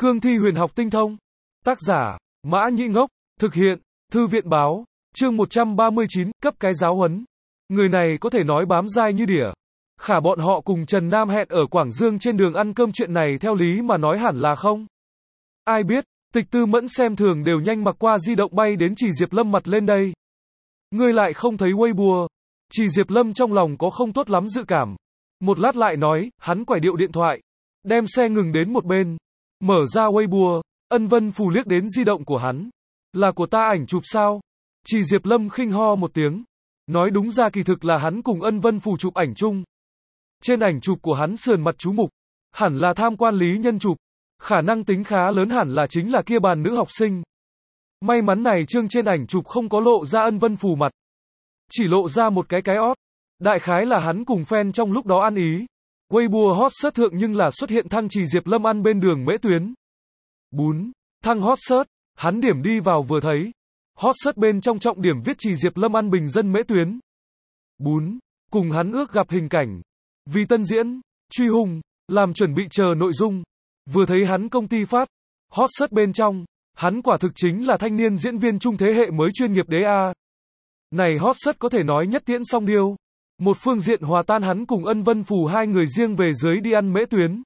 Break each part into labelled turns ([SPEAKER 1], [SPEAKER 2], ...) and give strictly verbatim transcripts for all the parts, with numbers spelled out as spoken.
[SPEAKER 1] Cương thi huyền học tinh thông. Tác giả, Mã Nhĩ Ngốc. Thực hiện, Thư viện báo. Chương một trăm ba mươi chín, cấp cái giáo huấn. Người này có thể nói bám dai như đỉa. Khả bọn họ cùng Trần Nam hẹn ở Quảng Dương trên đường ăn cơm, chuyện này theo lý mà nói hẳn là không. Ai biết, Tịch Tư Mẫn xem thường đều nhanh mặc qua di động bay đến Trì Diệp Lâm mặt lên đây. Ngươi lại không thấy Weibo. Trì Diệp Lâm trong lòng có không tốt lắm dự cảm. Một lát lại nói, hắn quải điệu điện thoại. Đem xe ngừng đến một bên. Mở ra Weibo, Ân Vân Phù liếc đến di động của hắn. Là của ta ảnh chụp sao? Trì Diệp Lâm khinh ho một tiếng. Nói đúng ra kỳ thực là hắn cùng Ân Vân Phù chụp ảnh chung. Trên ảnh chụp của hắn sườn mặt chú mục. Hẳn là tham quan lý nhân chụp. Khả năng tính khá lớn hẳn là chính là kia bàn nữ học sinh. May mắn này chương trên ảnh chụp không có lộ ra Ân Vân Phù mặt. Chỉ lộ ra một cái cái ót. Đại khái là hắn cùng fan trong lúc đó ăn ý. Weibo hot search thượng nhưng là xuất hiện thăng Trì Diệp Lâm ăn bên đường Mễ Tuyến. Bún. Thăng hot search. Hắn điểm đi vào vừa thấy. Hot search bên trong trọng điểm viết Trì Diệp Lâm ăn bình dân Mễ Tuyến. Bún. Cùng hắn ước gặp hình cảnh. Vì tân diễn. Truy hùng. Làm chuẩn bị chờ nội dung. Vừa thấy hắn công ty phát. Hot search bên trong. Hắn quả thực chính là thanh niên diễn viên trung thế hệ mới chuyên nghiệp đế a. Này hot search có thể nói nhất tiễn song điêu. Một phương diện hòa tan hắn cùng Ân Vân Phù hai người riêng về dưới đi ăn Mễ Tuyến.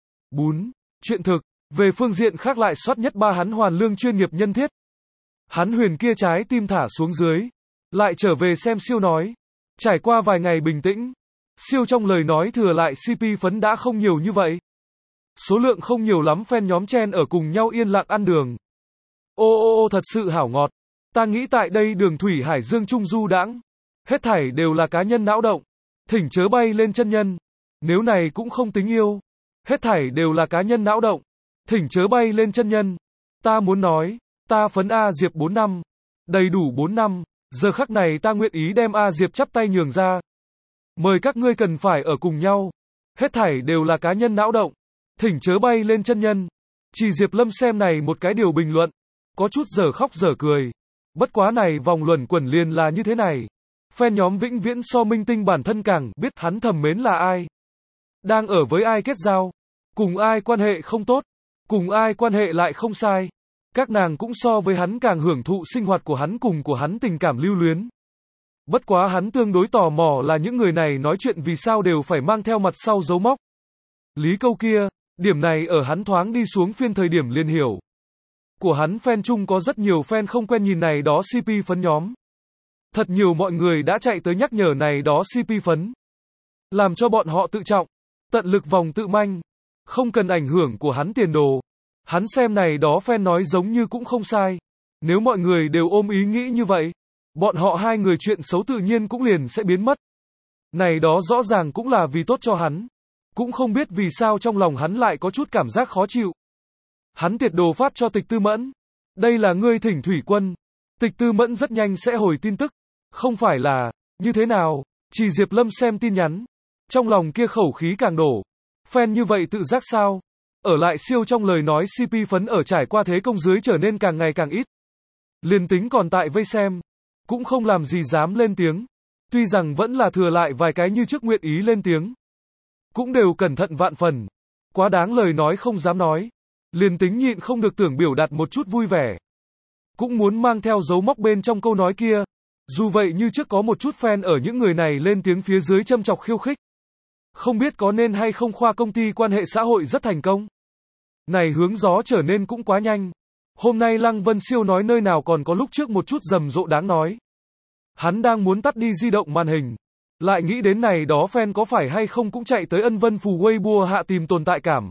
[SPEAKER 1] Bún. Chuyện thực. Về phương diện khác lại soát nhất ba hắn hoàn lương chuyên nghiệp nhân thiết. Hắn huyền kia trái tim thả xuống dưới. Lại trở về xem siêu nói. Trải qua vài ngày bình tĩnh. Siêu trong lời nói thừa lại xê pê phấn đã không nhiều như vậy. Số lượng không nhiều lắm, fan nhóm chen ở cùng nhau yên lặng ăn đường. Ô ô ô thật sự hảo ngọt. Ta nghĩ tại đây đường thủy hải dương trung du đãng. Hết thảy đều là cá nhân não động. Thỉnh chớ bay lên chân nhân. Nếu này cũng không tính yêu. Hết thảy đều là cá nhân não động. Thỉnh chớ bay lên chân nhân. Ta muốn nói, ta phấn A Diệp bốn năm. Đầy đủ bốn năm. Giờ khắc này ta nguyện ý đem A Diệp chắp tay nhường ra. Mời các ngươi cần phải ở cùng nhau. Hết thảy đều là cá nhân não động. Thỉnh chớ bay lên chân nhân. Trì Diệp Lâm xem này một cái điều bình luận. Có chút dở khóc dở cười. Bất quá này vòng luẩn quẩn liền là như thế này. Fan nhóm vĩnh viễn so minh tinh bản thân càng biết hắn thầm mến là ai. Đang ở với ai kết giao. Cùng ai quan hệ không tốt. Cùng ai quan hệ lại không sai. Các nàng cũng so với hắn càng hưởng thụ sinh hoạt của hắn cùng của hắn tình cảm lưu luyến. Bất quá hắn tương đối tò mò là những người này nói chuyện vì sao đều phải mang theo mặt sau dấu móc. Lý câu kia, điểm này ở hắn thoáng đi xuống phiên thời điểm liền hiểu. Của hắn fan chung có rất nhiều fan không quen nhìn này đó xê pê phấn nhóm. Thật nhiều mọi người đã chạy tới nhắc nhở này đó xê pê phấn. Làm cho bọn họ tự trọng, tận lực vòng tự manh. Không cần ảnh hưởng của hắn tiền đồ. Hắn xem này đó fan nói giống như cũng không sai. Nếu mọi người đều ôm ý nghĩ như vậy, bọn họ hai người chuyện xấu tự nhiên cũng liền sẽ biến mất. Này đó rõ ràng cũng là vì tốt cho hắn. Cũng không biết vì sao trong lòng hắn lại có chút cảm giác khó chịu. Hắn tiệt đồ phát cho Tịch Tư Mẫn. Đây là ngươi thỉnh thủy quân. Tịch Tư Mẫn rất nhanh sẽ hồi tin tức. Không phải là, như thế nào? Trì Diệp Lâm xem tin nhắn. Trong lòng kia khẩu khí càng đổ. Fan như vậy tự giác sao? Ở lại siêu trong lời nói xê pê phấn ở trải qua thế công dưới trở nên càng ngày càng ít. Liền tính còn tại vây xem. Cũng không làm gì dám lên tiếng. Tuy rằng vẫn là thừa lại vài cái như trước nguyện ý lên tiếng. Cũng đều cẩn thận vạn phần. Quá đáng lời nói không dám nói. Liền tính nhịn không được tưởng biểu đạt một chút vui vẻ. Cũng muốn mang theo dấu móc bên trong câu nói kia. Dù vậy như trước có một chút fan ở những người này lên tiếng phía dưới châm chọc khiêu khích. Không biết có nên hay không khoa công ty quan hệ xã hội rất thành công. Này hướng gió trở nên cũng quá nhanh. Hôm nay Lăng Vân Siêu nói nơi nào còn có lúc trước một chút rầm rộ đáng nói. Hắn đang muốn tắt đi di động màn hình. Lại nghĩ đến này đó fan có phải hay không cũng chạy tới Ân Vân Phù Weibo hạ tìm tồn tại cảm.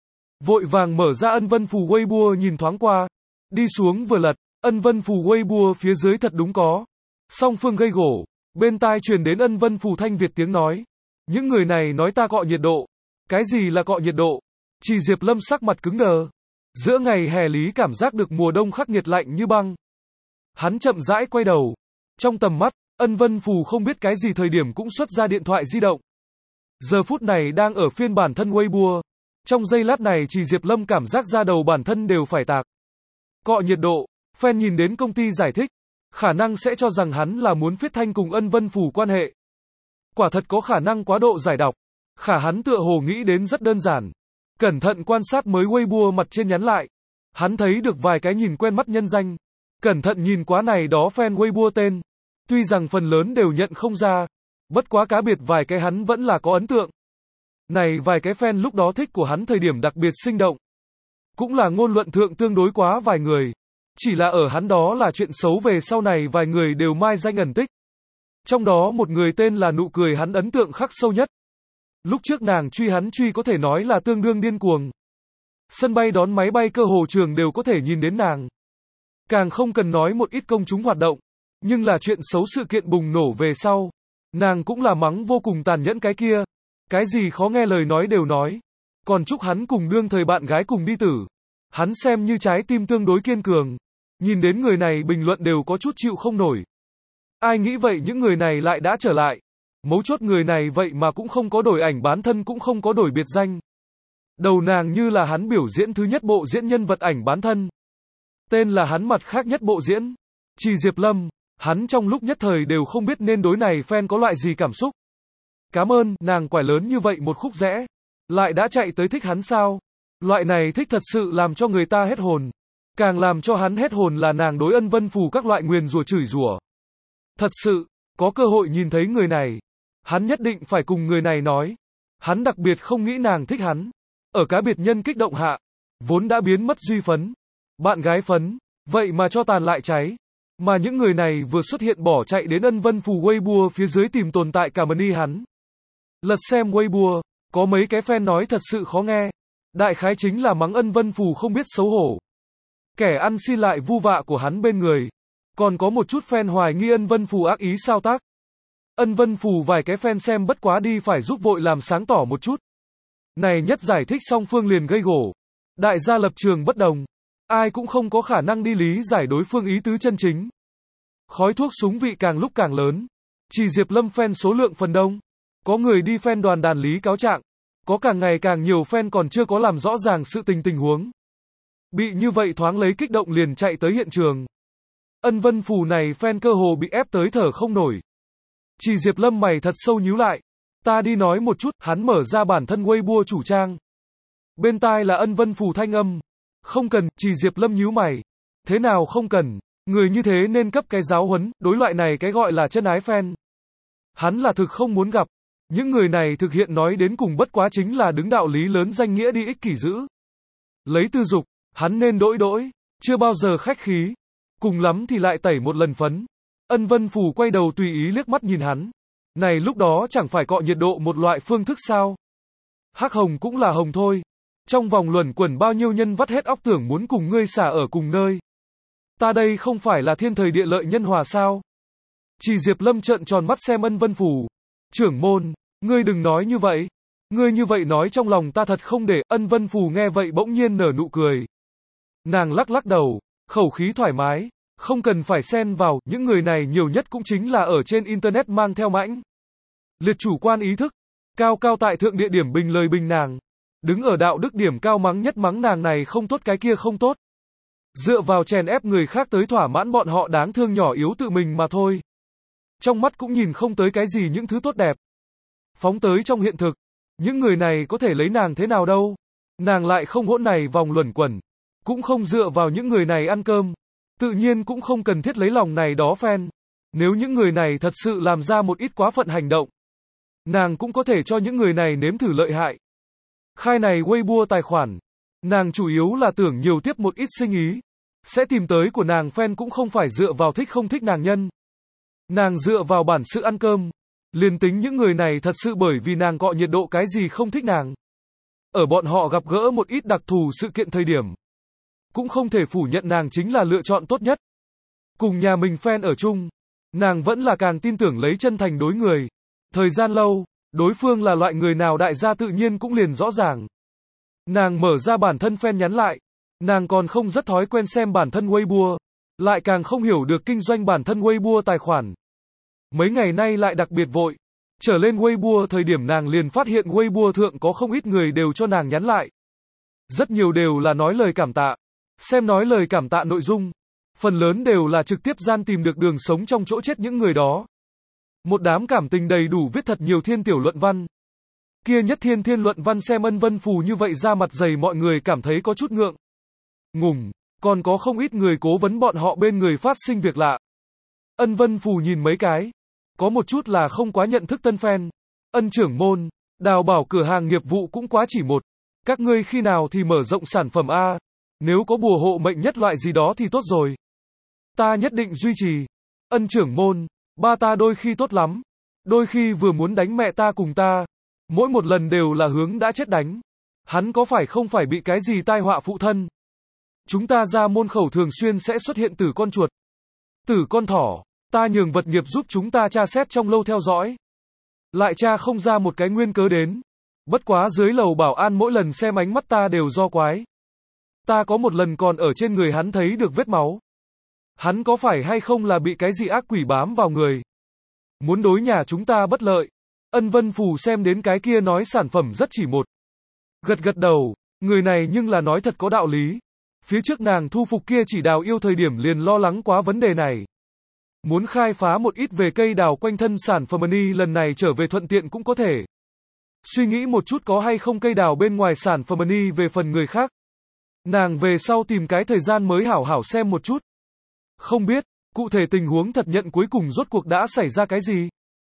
[SPEAKER 1] Vội vàng mở ra Ân Vân Phù Weibo nhìn thoáng qua. Đi xuống vừa lật, Ân Vân Phù Weibo phía dưới thật đúng có. Song phương gây gổ. Bên tai truyền đến Ân Vân Phù Thanh Việt tiếng nói. Những người này nói ta cọ nhiệt độ. Cái gì là cọ nhiệt độ? Trì Diệp Lâm sắc mặt cứng đờ. Giữa ngày hè lý cảm giác được mùa đông khắc nghiệt lạnh như băng. Hắn chậm rãi quay đầu. Trong tầm mắt, Ân Vân Phù không biết cái gì thời điểm cũng xuất ra điện thoại di động. Giờ phút này đang ở phiên bản thân Weibo. Trong giây lát này Trì Diệp Lâm cảm giác da đầu bản thân đều phải tạc. Cọ nhiệt độ, fan nhìn đến công ty giải thích. Khả năng sẽ cho rằng hắn là muốn phiết thanh cùng Ân Vân Phù quan hệ. Quả thật có khả năng quá độ giải đọc. Khả hắn tựa hồ nghĩ đến rất đơn giản. Cẩn thận quan sát mới Weibo mặt trên nhắn lại. Hắn thấy được vài cái nhìn quen mắt nhân danh. Cẩn thận nhìn quá này đó fan Weibo tên. Tuy rằng phần lớn đều nhận không ra. Bất quá cá biệt vài cái hắn vẫn là có ấn tượng. Này vài cái fan lúc đó thích của hắn thời điểm đặc biệt sinh động. Cũng là ngôn luận thượng tương đối quá vài người. Chỉ là ở hắn đó là chuyện xấu về sau này vài người đều mai danh ẩn tích. Trong đó một người tên là nụ cười hắn ấn tượng khắc sâu nhất. Lúc trước nàng truy hắn truy có thể nói là tương đương điên cuồng. Sân bay đón máy bay cơ hồ trường đều có thể nhìn đến nàng. Càng không cần nói một ít công chúng hoạt động. Nhưng là chuyện xấu sự kiện bùng nổ về sau. Nàng cũng là mắng vô cùng tàn nhẫn cái kia. Cái gì khó nghe lời nói đều nói. Còn chúc hắn cùng đương thời bạn gái cùng đi tử. Hắn xem như trái tim tương đối kiên cường. Nhìn đến người này bình luận đều có chút chịu không nổi. Ai nghĩ vậy những người này lại đã trở lại. Mấu chốt người này vậy mà cũng không có đổi ảnh bán thân cũng không có đổi biệt danh. Đầu nàng như là hắn biểu diễn thứ nhất bộ diễn nhân vật ảnh bán thân. Tên là hắn mặt khác nhất bộ diễn. Trì Diệp Lâm. Hắn trong lúc nhất thời đều không biết nên đối này fan có loại gì cảm xúc. Cảm ơn, nàng quải lớn như vậy một khúc rẽ. Lại đã chạy tới thích hắn sao? Loại này thích thật sự làm cho người ta hết hồn. Càng làm cho hắn hết hồn là nàng đối Ân Vân Phù các loại nguyền rủa chửi rủa. Thật sự, có cơ hội nhìn thấy người này. Hắn nhất định phải cùng người này nói. Hắn đặc biệt không nghĩ nàng thích hắn. Ở cá biệt nhân kích động hạ. Vốn đã biến mất duy phấn. Bạn gái phấn. Vậy mà cho tàn lại cháy. Mà những người này vừa xuất hiện bỏ chạy đến Ân Vân Phù Weibo phía dưới tìm tồn tại cảm ơn y hắn. Lật xem Weibo. Có mấy cái fan nói thật sự khó nghe. Đại khái chính là mắng Ân Vân Phù không biết xấu hổ. Kẻ ăn xin lại vu vạ của hắn bên người. Còn có một chút fan hoài nghi Ân Vân Phù ác ý sao tác. Ân Vân Phù vài cái fan xem bất quá đi phải giúp vội làm sáng tỏ một chút. Này nhất giải thích song phương liền gây gổ. Đại gia lập trường bất đồng. Ai cũng không có khả năng đi lý giải đối phương ý tứ chân chính. Khói thuốc súng vị càng lúc càng lớn. Chỉ Diệp Lâm fan số lượng phần đông. Có người đi fan đoàn đàn lý cáo trạng. Có càng ngày càng nhiều fan còn chưa có làm rõ ràng sự tình tình huống. Bị như vậy thoáng lấy kích động liền chạy tới hiện trường. Ân Vân Phù này fan cơ hồ bị ép tới thở không nổi. Chỉ Diệp Lâm mày thật sâu nhíu lại. Ta đi nói một chút, hắn mở ra bản thân Weibo chủ trang. Bên tai là Ân Vân Phù thanh âm. Không cần, Chỉ Diệp Lâm nhíu mày. Thế nào không cần, người như thế nên cấp cái giáo huấn, đối loại này cái gọi là chân ái fan. Hắn là thực không muốn gặp. Những người này thực hiện nói đến cùng bất quá chính là đứng đạo lý lớn danh nghĩa đi ích kỷ giữ. Lấy tư dục, hắn nên đổi đổi, chưa bao giờ khách khí. Cùng lắm thì lại tẩy một lần phấn. Ân Vân Phù quay đầu tùy ý liếc mắt nhìn hắn. Này lúc đó chẳng phải cọ nhiệt độ một loại phương thức sao? Hắc hồng cũng là hồng thôi. Trong vòng luẩn quẩn bao nhiêu nhân vắt hết óc tưởng muốn cùng ngươi xả ở cùng nơi. Ta đây không phải là thiên thời địa lợi nhân hòa sao? Chỉ Diệp Lâm trợn tròn mắt xem Ân Vân Phù. Trưởng môn, ngươi đừng nói như vậy. Ngươi như vậy nói trong lòng ta thật không để. Ân Vân Phù nghe vậy bỗng nhiên nở nụ cười. Nàng lắc lắc đầu, khẩu khí thoải mái. Không cần phải xen vào, những người này nhiều nhất cũng chính là ở trên internet mang theo mãnh liệt chủ quan ý thức. Cao cao tại thượng địa điểm bình lời bình nàng. Đứng ở đạo đức điểm cao mắng nhất mắng nàng này không tốt cái kia không tốt. Dựa vào chèn ép người khác tới thỏa mãn bọn họ đáng thương nhỏ yếu tự mình mà thôi. Trong mắt cũng nhìn không tới cái gì những thứ tốt đẹp. Phóng tới trong hiện thực. Những người này có thể lấy nàng thế nào đâu. Nàng lại không hỗn này vòng luẩn quẩn. Cũng không dựa vào những người này ăn cơm. Tự nhiên cũng không cần thiết lấy lòng này đó fan. Nếu những người này thật sự làm ra một ít quá phận hành động. Nàng cũng có thể cho những người này nếm thử lợi hại. Khai này Weibo tài khoản. Nàng chủ yếu là tưởng nhiều tiếp một ít sinh ý. Sẽ tìm tới của nàng fan cũng không phải dựa vào thích không thích nàng nhân. Nàng dựa vào bản sự ăn cơm. Liền tính những người này thật sự bởi vì nàng cọ nhiệt độ cái gì không thích nàng. Ở bọn họ gặp gỡ một ít đặc thù sự kiện thời điểm. Cũng không thể phủ nhận nàng chính là lựa chọn tốt nhất. Cùng nhà mình fan ở chung. Nàng vẫn là càng tin tưởng lấy chân thành đối người. Thời gian lâu, đối phương là loại người nào đại gia tự nhiên cũng liền rõ ràng. Nàng mở ra bản thân fan nhắn lại. Nàng còn không rất thói quen xem bản thân Weibo. Lại càng không hiểu được kinh doanh bản thân Weibo tài khoản. Mấy ngày nay lại đặc biệt vội. Trở lên Weibo thời điểm nàng liền phát hiện Weibo thượng có không ít người đều cho nàng nhắn lại. Rất nhiều đều là nói lời cảm tạ. Xem nói lời cảm tạ nội dung. Phần lớn đều là trực tiếp gian tìm được đường sống trong chỗ chết những người đó. Một đám cảm tình đầy đủ viết thật nhiều thiên tiểu luận văn. Kia Nhất Thiên Thiên luận văn xem Ân Vân Phù như vậy ra mặt dày mọi người cảm thấy có chút ngượng ngùng, còn có không ít người cố vấn bọn họ bên người phát sinh việc lạ. Ân Vân Phù nhìn mấy cái, có một chút là không quá nhận thức tân fan. Ân trưởng môn, đào bảo cửa hàng nghiệp vụ cũng quá chỉ một. Các ngươi khi nào thì mở rộng sản phẩm a? Nếu có bùa hộ mệnh nhất loại gì đó thì tốt rồi. Ta nhất định duy trì. Ân trưởng môn, ba ta đôi khi tốt lắm. Đôi khi vừa muốn đánh mẹ ta cùng ta. Mỗi một lần đều là hướng đã chết đánh. Hắn có phải không phải bị cái gì tai họa phụ thân? Chúng ta ra môn khẩu thường xuyên sẽ xuất hiện tử con chuột. Tử con thỏ, ta nhường vật nghiệp giúp chúng ta tra xét trong lâu theo dõi. Lại tra không ra một cái nguyên cớ đến. Bất quá dưới lầu bảo an mỗi lần xem ánh mắt ta đều do quái. Ta có một lần còn ở trên người hắn thấy được vết máu. Hắn có phải hay không là bị cái gì ác quỷ bám vào người? Muốn đối nhà chúng ta bất lợi. Ân Vân Phù xem đến cái kia nói sản phẩm rất chỉ một. Gật gật đầu, người này nhưng là nói thật có đạo lý. Phía trước nàng thu phục kia chỉ đào yêu thời điểm liền lo lắng quá vấn đề này. Muốn khai phá một ít về cây đào quanh thân sản phẩm ni lần này trở về thuận tiện cũng có thể. Suy nghĩ một chút có hay không cây đào bên ngoài sản phẩm ni về phần người khác. Nàng về sau tìm cái thời gian mới hảo hảo xem một chút. Không biết, cụ thể tình huống thật nhận cuối cùng rốt cuộc đã xảy ra cái gì?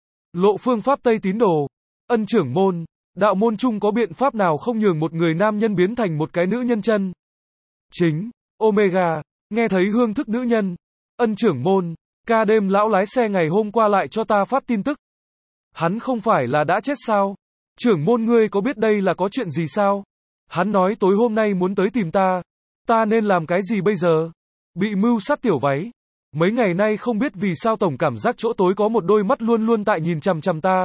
[SPEAKER 1] Lộ phương pháp Tây tín đồ. Ân trưởng môn, đạo môn chung có biện pháp nào không nhường một người nam nhân biến thành một cái nữ nhân chân? Chính, Omega, nghe thấy hương thức nữ nhân. Ân trưởng môn, ca đêm lão lái xe ngày hôm qua lại cho ta phát tin tức. Hắn không phải là đã chết sao? Trưởng môn ngươi có biết đây là có chuyện gì sao? Hắn nói tối hôm nay muốn tới tìm ta. Ta nên làm cái gì bây giờ? Bị mưu sát tiểu váy. Mấy ngày nay không biết vì sao tổng cảm giác chỗ tối có một đôi mắt luôn luôn tại nhìn chằm chằm ta.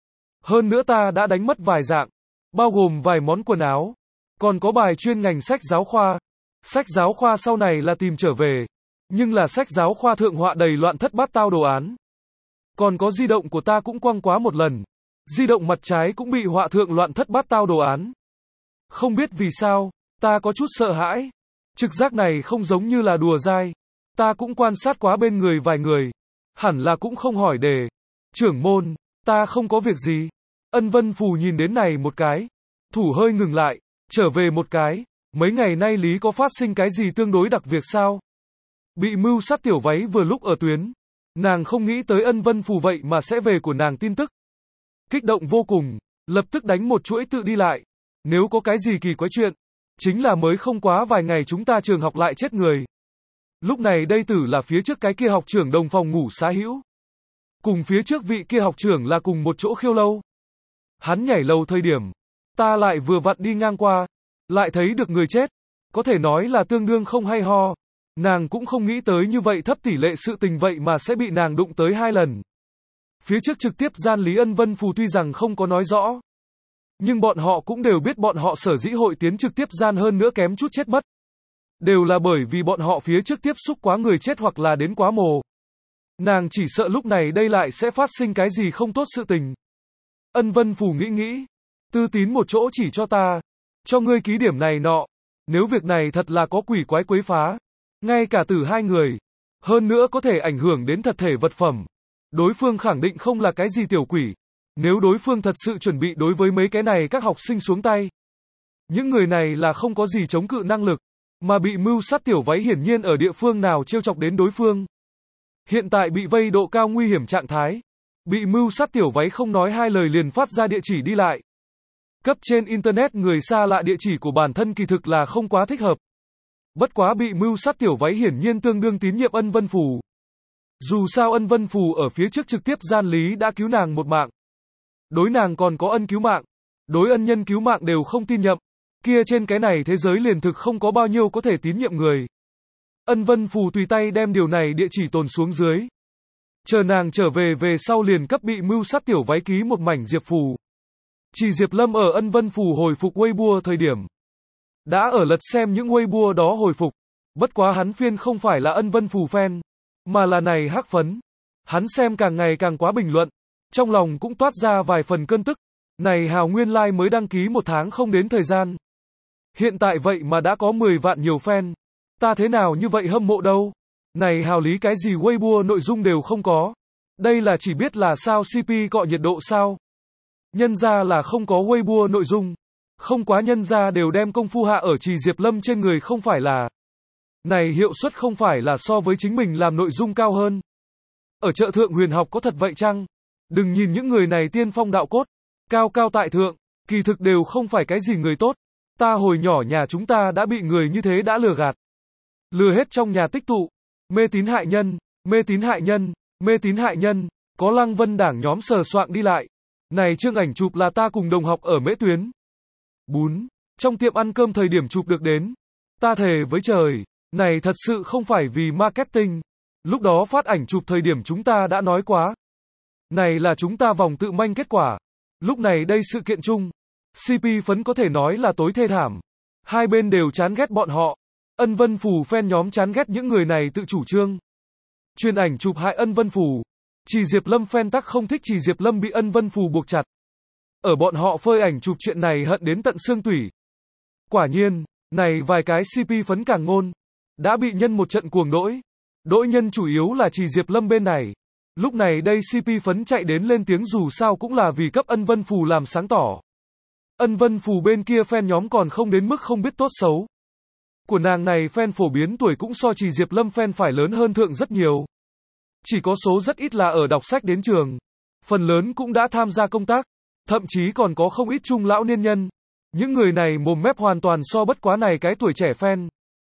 [SPEAKER 1] Hơn nữa ta đã đánh mất vài dạng, bao gồm vài món quần áo. Còn có bài chuyên ngành sách giáo khoa. Sách giáo khoa sau này là tìm trở về. Nhưng là sách giáo khoa thượng họa đầy loạn thất bát tao đồ án. Còn có di động của ta cũng quăng quá một lần. Di động mặt trái cũng bị họa thượng loạn thất bát tao đồ án. Không biết vì sao, ta có chút sợ hãi. Trực giác này không giống như là đùa dai. Ta cũng quan sát quá bên người vài người. Hẳn là cũng không hỏi đề. Trưởng môn, ta không có việc gì. Ân Vân Phù nhìn đến này một cái. Thủ hơi ngừng lại, trở về một cái. Mấy ngày nay Lý có phát sinh cái gì tương đối đặc việc sao? Bị mưu sát tiểu váy vừa lúc ở tuyến. Nàng không nghĩ tới Ân Vân Phù vậy mà sẽ về của nàng tin tức. Kích động vô cùng, lập tức đánh một chuỗi tự đi lại. Nếu có cái gì kỳ quái chuyện, chính là mới không quá vài ngày chúng ta trường học lại chết người. Lúc này đây tử là phía trước cái kia học trưởng đồng phòng ngủ xá hữu. Cùng phía trước vị kia học trưởng là cùng một chỗ khiêu lâu. Hắn nhảy lầu thời điểm, ta lại vừa vặn đi ngang qua, lại thấy được người chết. Có thể nói là tương đương không hay ho. Nàng cũng không nghĩ tới như vậy thấp tỷ lệ sự tình vậy mà sẽ bị nàng đụng tới hai lần. Phía trước trực tiếp gian Lý Ân Vân Phù tuy rằng không có nói rõ. Nhưng bọn họ cũng đều biết bọn họ sở dĩ hội tiến trực tiếp gian hơn nữa kém chút chết mất. Đều là bởi vì bọn họ phía trước tiếp xúc quá người chết hoặc là đến quá mồ. Nàng chỉ sợ lúc này đây lại sẽ phát sinh cái gì không tốt sự tình. Ân Vân Phù nghĩ nghĩ. Tư tín một chỗ chỉ cho ta. Cho ngươi ký điểm này nọ. Nếu việc này thật là có quỷ quái quấy phá. Ngay cả từ hai người. Hơn nữa có thể ảnh hưởng đến thật thể vật phẩm. Đối phương khẳng định không là cái gì tiểu quỷ. Nếu đối phương thật sự chuẩn bị đối với mấy cái này các học sinh xuống tay. Những người này là không có gì chống cự năng lực. Mà bị mưu sát tiểu váy hiển nhiên ở địa phương nào trêu chọc đến đối phương. Hiện tại bị vây độ cao nguy hiểm trạng thái. Bị mưu sát tiểu váy không nói hai lời liền phát ra địa chỉ đi lại. Cấp trên internet người xa lạ địa chỉ của bản thân kỳ thực là không quá thích hợp. Bất quá bị mưu sát tiểu váy hiển nhiên tương đương tín nhiệm Ân Vân Phù. Dù sao Ân Vân Phù ở phía trước trực tiếp gian Lý đã cứu nàng một mạng. Đối nàng còn có ân cứu mạng. Đối ân nhân cứu mạng đều không tin nhậm. Kia trên cái này thế giới liền thực không có bao nhiêu có thể tín nhiệm người. Ân Vân Phù tùy tay đem điều này địa chỉ tồn xuống dưới. Chờ nàng trở về về sau liền cấp bị mưu sát tiểu váy ký một mảnh Diệp Phù. Chỉ Diệp Lâm ở Ân Vân Phù hồi phục Weibo thời điểm. Đã ở lật xem những Weibo đó hồi phục. Bất quá hắn phiên không phải là Ân Vân Phù fan. Mà là này hắc phấn. Hắn xem càng ngày càng quá bình luận. Trong lòng cũng toát ra vài phần cơn tức. Này hào nguyên lai like mới đăng ký một tháng không đến thời gian. Hiện tại vậy mà đã có mười vạn nhiều fan. Ta thế nào như vậy hâm mộ đâu. Này hào lý cái gì Weibo nội dung đều không có. Đây là chỉ biết là sao xê pê cọ nhiệt độ sao. Nhân ra là không có Weibo nội dung. Không quá nhân ra đều đem công phu hạ ở Trì Diệp Lâm trên người không phải là. Này hiệu suất không phải là so với chính mình làm nội dung cao hơn. Ở chợ thượng huyền học có thật vậy chăng? Đừng nhìn những người này tiên phong đạo cốt, cao cao tại thượng, kỳ thực đều không phải cái gì người tốt. Ta hồi nhỏ nhà chúng ta đã bị người như thế đã lừa gạt. Lừa hết trong nhà tích tụ, mê tín hại nhân, mê tín hại nhân, mê tín hại nhân, có Lăng Vân đảng nhóm sờ soạng đi lại. Này chương ảnh chụp là ta cùng đồng học ở Mễ Tuyến. Bún, trong tiệm ăn cơm thời điểm chụp được đến. Ta thề với trời, này thật sự không phải vì marketing. Lúc đó phát ảnh chụp thời điểm chúng ta đã nói quá. Này là chúng ta vòng tự manh kết quả. Lúc này đây sự kiện chung, xê pê phấn có thể nói là tối thê thảm. Hai bên đều chán ghét bọn họ. Ân Vân Phù fan nhóm chán ghét những người này tự chủ trương. Truyền ảnh chụp hại Ân Vân Phù. Trì Diệp Lâm fan tắc không thích Trì Diệp Lâm bị Ân Vân Phù buộc chặt. Ở bọn họ phơi ảnh chụp chuyện này hận đến tận xương tủy. Quả nhiên, này vài cái xê pê phấn càng ngôn. Đã bị nhân một trận cuồng đỗi. Đỗi nhân chủ yếu là Trì Diệp Lâm bên này. Lúc này đây xê pê phấn chạy đến lên tiếng dù sao cũng là vì cấp Ân Vân Phù làm sáng tỏ. Ân Vân Phù bên kia fan nhóm còn không đến mức không biết tốt xấu. Của nàng này fan phổ biến tuổi cũng so Trì Diệp Lâm fan phải lớn hơn thượng rất nhiều. Chỉ có số rất ít là ở đọc sách đến trường. Phần lớn cũng đã tham gia công tác. Thậm chí còn có không ít trung lão niên nhân. Những người này mồm mép hoàn toàn so bất quá này cái tuổi trẻ fan.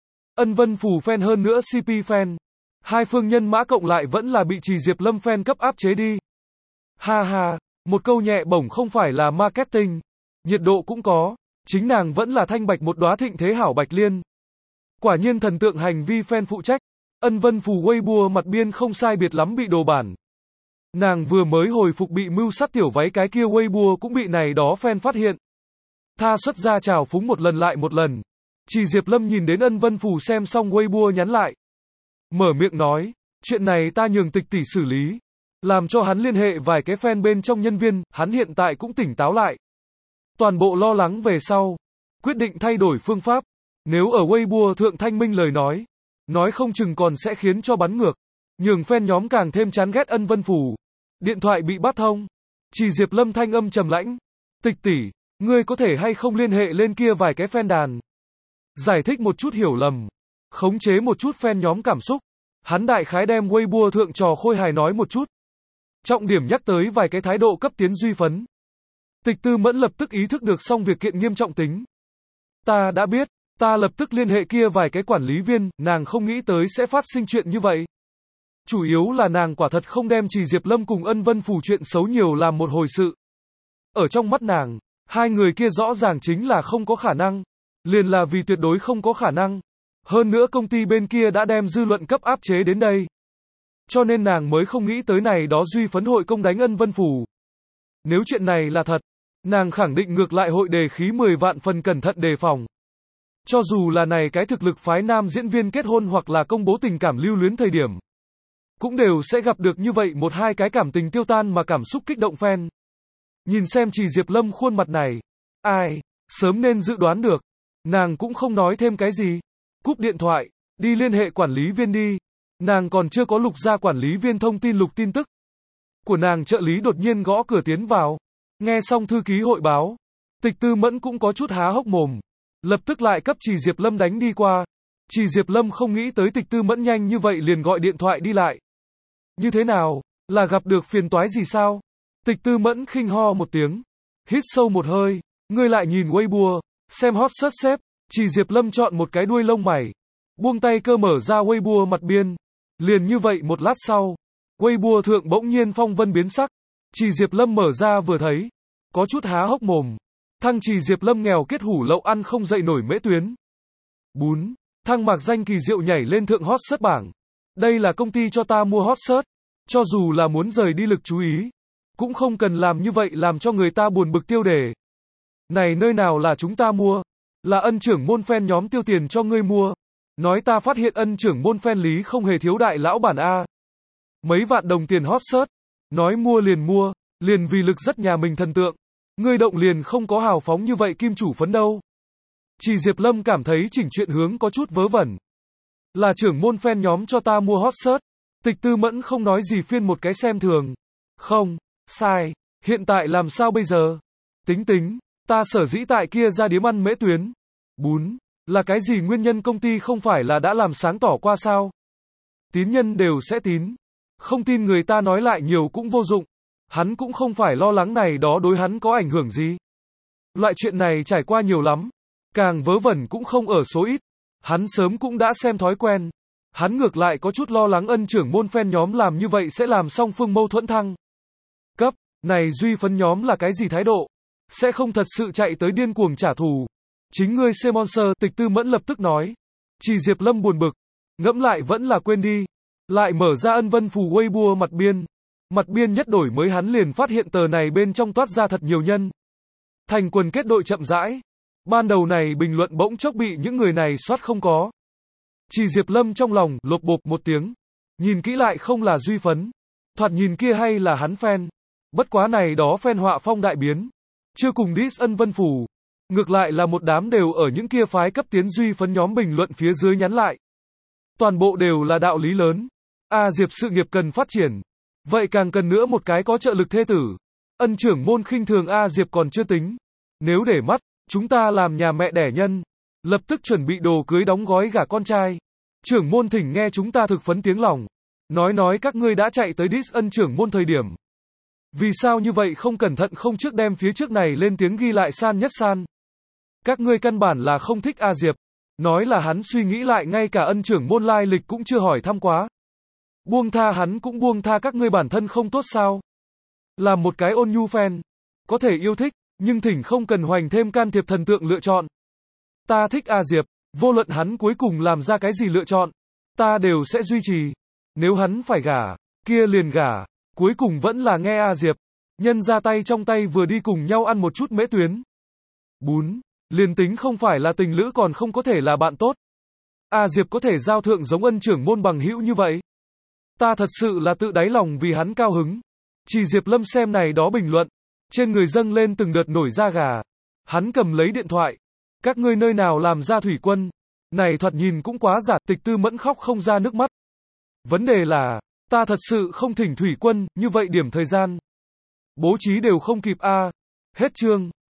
[SPEAKER 1] Ân Vân Phù fan hơn nữa xê pê fan. Hai phương nhân mã cộng lại vẫn là bị Trì Diệp Lâm fan cấp áp chế đi. Ha ha, một câu nhẹ bổng không phải là marketing. Nhiệt độ cũng có. Chính nàng vẫn là thanh bạch một đóa thịnh thế hảo bạch liên. Quả nhiên thần tượng hành vi fan phụ trách. Ân Vân Phù Weibo mặt biên không sai biệt lắm bị đồ bản. Nàng vừa mới hồi phục bị mưu sát tiểu váy cái kia Weibo cũng bị này đó fan phát hiện. Tha xuất ra chào phúng một lần lại một lần. Trì Diệp Lâm nhìn đến Ân Vân Phù xem xong Weibo nhắn lại. Mở miệng nói, chuyện này ta nhường tịch tỷ xử lý. Làm cho hắn liên hệ vài cái fan bên trong nhân viên, hắn hiện tại cũng tỉnh táo lại. Toàn bộ lo lắng về sau. Quyết định thay đổi phương pháp. Nếu ở Weibo thượng thanh minh lời nói. Nói không chừng còn sẽ khiến cho bắn ngược. Nhường fan nhóm càng thêm chán ghét Ân Vân Phù. Điện thoại bị bắt thông. Trì Diệp Lâm thanh âm trầm lãnh. Tịch tỷ, ngươi có thể hay không liên hệ lên kia vài cái fan đàn. Giải thích một chút hiểu lầm. Khống chế một chút fan nhóm cảm xúc. Hắn đại khái đem Weibo thượng trò khôi hài nói một chút. Trọng điểm nhắc tới vài cái thái độ cấp tiến duy phấn. Tịch Tư Mẫn lập tức ý thức được xong việc kiện nghiêm trọng tính. Ta đã biết, ta lập tức liên hệ kia vài cái quản lý viên, nàng không nghĩ tới sẽ phát sinh chuyện như vậy. Chủ yếu là nàng quả thật không đem Trì Diệp Lâm cùng Ân Vân Phù chuyện xấu nhiều làm một hồi sự. Ở trong mắt nàng, hai người kia rõ ràng chính là không có khả năng. Liền là vì tuyệt đối không có khả năng. Hơn nữa công ty bên kia đã đem dư luận cấp áp chế đến đây. Cho nên nàng mới không nghĩ tới này đó duy phấn hội công đánh Ân Vân Phù. Nếu chuyện này là thật, nàng khẳng định ngược lại hội đề khí mười vạn phần cẩn thận đề phòng. Cho dù là này cái thực lực phái nam diễn viên kết hôn hoặc là công bố tình cảm lưu luyến thời điểm. Cũng đều sẽ gặp được như vậy một hai cái cảm tình tiêu tan mà cảm xúc kích động fan. Nhìn xem Trì Diệp Lâm khuôn mặt này. Ai, sớm nên dự đoán được. Nàng cũng không nói thêm cái gì. Cúp điện thoại, đi liên hệ quản lý viên đi. Nàng còn chưa có lục ra quản lý viên thông tin lục tin tức. Của nàng trợ lý đột nhiên gõ cửa tiến vào. Nghe xong thư ký hội báo. Tịch Tư Mẫn cũng có chút há hốc mồm. Lập tức lại cấp Trì Diệp Lâm đánh đi qua. Trì Diệp Lâm không nghĩ tới Tịch Tư Mẫn nhanh như vậy liền gọi điện thoại đi lại. Như thế nào, là gặp được phiền toái gì sao? Tịch Tư Mẫn khinh ho một tiếng. Hít sâu một hơi. Ngươi lại nhìn Weibo. Xem hot search xếp. Trì Diệp Lâm chọn một cái đuôi lông mày. Buông tay cơ mở ra Weibo mặt biên. Liền như vậy một lát sau. Weibo thượng bỗng nhiên phong vân biến sắc. Trì Diệp Lâm mở ra vừa thấy. Có chút há hốc mồm. Thăng Trì Diệp Lâm nghèo kết hủ lậu ăn không dậy nổi Mễ Tuyến. Bún. Thăng mạc danh kỳ diệu nhảy lên thượng hot search bảng. Đây là công ty cho ta mua hot search. Cho dù là muốn rời đi lực chú ý. Cũng không cần làm như vậy làm cho người ta buồn bực tiêu đề. Này nơi nào là chúng ta mua. Là ân trưởng môn fan nhóm tiêu tiền cho ngươi mua. Nói ta phát hiện ân trưởng môn fan lý không hề thiếu đại lão bản A. Mấy vạn đồng tiền hot search. Nói mua liền mua. Liền vì lực rất nhà mình thần tượng. Ngươi động liền không có hào phóng như vậy kim chủ phấn đâu. Trì Diệp Lâm cảm thấy chỉnh chuyện hướng có chút vớ vẩn. Là trưởng môn fan nhóm cho ta mua hot search. Tịch Tư Mẫn không nói gì phiên một cái xem thường. Không, sai. Hiện tại làm sao bây giờ? Tính tính, ta sở dĩ tại kia ra điếm ăn mễ tuyến. Bún, là cái gì nguyên nhân công ty không phải là đã làm sáng tỏ qua sao? Tín nhân đều sẽ tín. Không tin người ta nói lại nhiều cũng vô dụng. Hắn cũng không phải lo lắng này đó đối hắn có ảnh hưởng gì. Loại chuyện này trải qua nhiều lắm. Càng vớ vẩn cũng không ở số ít. Hắn sớm cũng đã xem thói quen. Hắn ngược lại có chút lo lắng ân trưởng môn fan nhóm làm như vậy sẽ làm song phương mâu thuẫn thăng cấp. Này duy phấn nhóm là cái gì thái độ? Sẽ không thật sự chạy tới điên cuồng trả thù. Chính ngươi C-Monster, Tịch Tư Mẫn lập tức nói. Chỉ Diệp Lâm buồn bực. Ngẫm lại vẫn là quên đi. Lại mở ra ân vân phù Weibo mặt biên. Mặt biên nhất đổi mới hắn liền phát hiện tờ này bên trong toát ra thật nhiều nhân. Thành quần kết đội chậm rãi. Ban đầu này bình luận bỗng chốc bị những người này soát không có. Chỉ Diệp Lâm trong lòng lộp bộp một tiếng. Nhìn kỹ lại không là duy phấn. Thoạt nhìn kia hay là hắn fan. Bất quá này đó fan họa phong đại biến. Chưa cùng diss ân vân phù. Ngược lại là một đám đều ở những kia phái cấp tiến duy phấn nhóm bình luận phía dưới nhắn lại. Toàn bộ đều là đạo lý lớn. A Diệp sự nghiệp cần phát triển. Vậy càng cần nữa một cái có trợ lực thê tử. Ân trưởng môn khinh thường A Diệp còn chưa tính. Nếu để mắt, chúng ta làm nhà mẹ đẻ nhân. Lập tức chuẩn bị đồ cưới đóng gói gả con trai. Trưởng môn thỉnh nghe chúng ta thực phấn tiếng lòng. Nói nói các ngươi đã chạy tới diss ân trưởng môn thời điểm. Vì sao như vậy không cẩn thận không trước đem phía trước này lên tiếng ghi lại san nhất san. Các ngươi căn bản là không thích A Diệp. Nói là hắn suy nghĩ lại ngay cả ân trưởng môn lai lịch cũng chưa hỏi thăm quá. Buông tha hắn cũng buông tha các ngươi bản thân không tốt sao. Làm một cái ôn nhu fan. Có thể yêu thích, nhưng thỉnh không cần hoành thêm can thiệp thần tượng lựa chọn. Ta thích A Diệp, vô luận hắn cuối cùng làm ra cái gì lựa chọn. Ta đều sẽ duy trì. Nếu hắn phải gả, kia liền gả. Cuối cùng vẫn là nghe A Diệp. Nhân ra tay trong tay vừa đi cùng nhau ăn một chút mễ tuyến. Bún, liền tính không phải là tình lữ còn không có thể là bạn tốt. A Diệp có thể giao thượng giống ân trưởng môn bằng hữu như vậy. Ta thật sự là tự đáy lòng vì hắn cao hứng. Chỉ Diệp Lâm xem này đó bình luận. Trên người dâng lên từng đợt nổi da gà. Hắn cầm lấy điện thoại. Các ngươi nơi nào làm ra thủy quân. Này thoạt nhìn cũng quá giả. Tịch Tư Mẫn khóc không ra nước mắt. Vấn đề là, ta thật sự không thỉnh thủy quân, như vậy điểm thời gian. Bố trí đều không kịp a. À. Hết chương.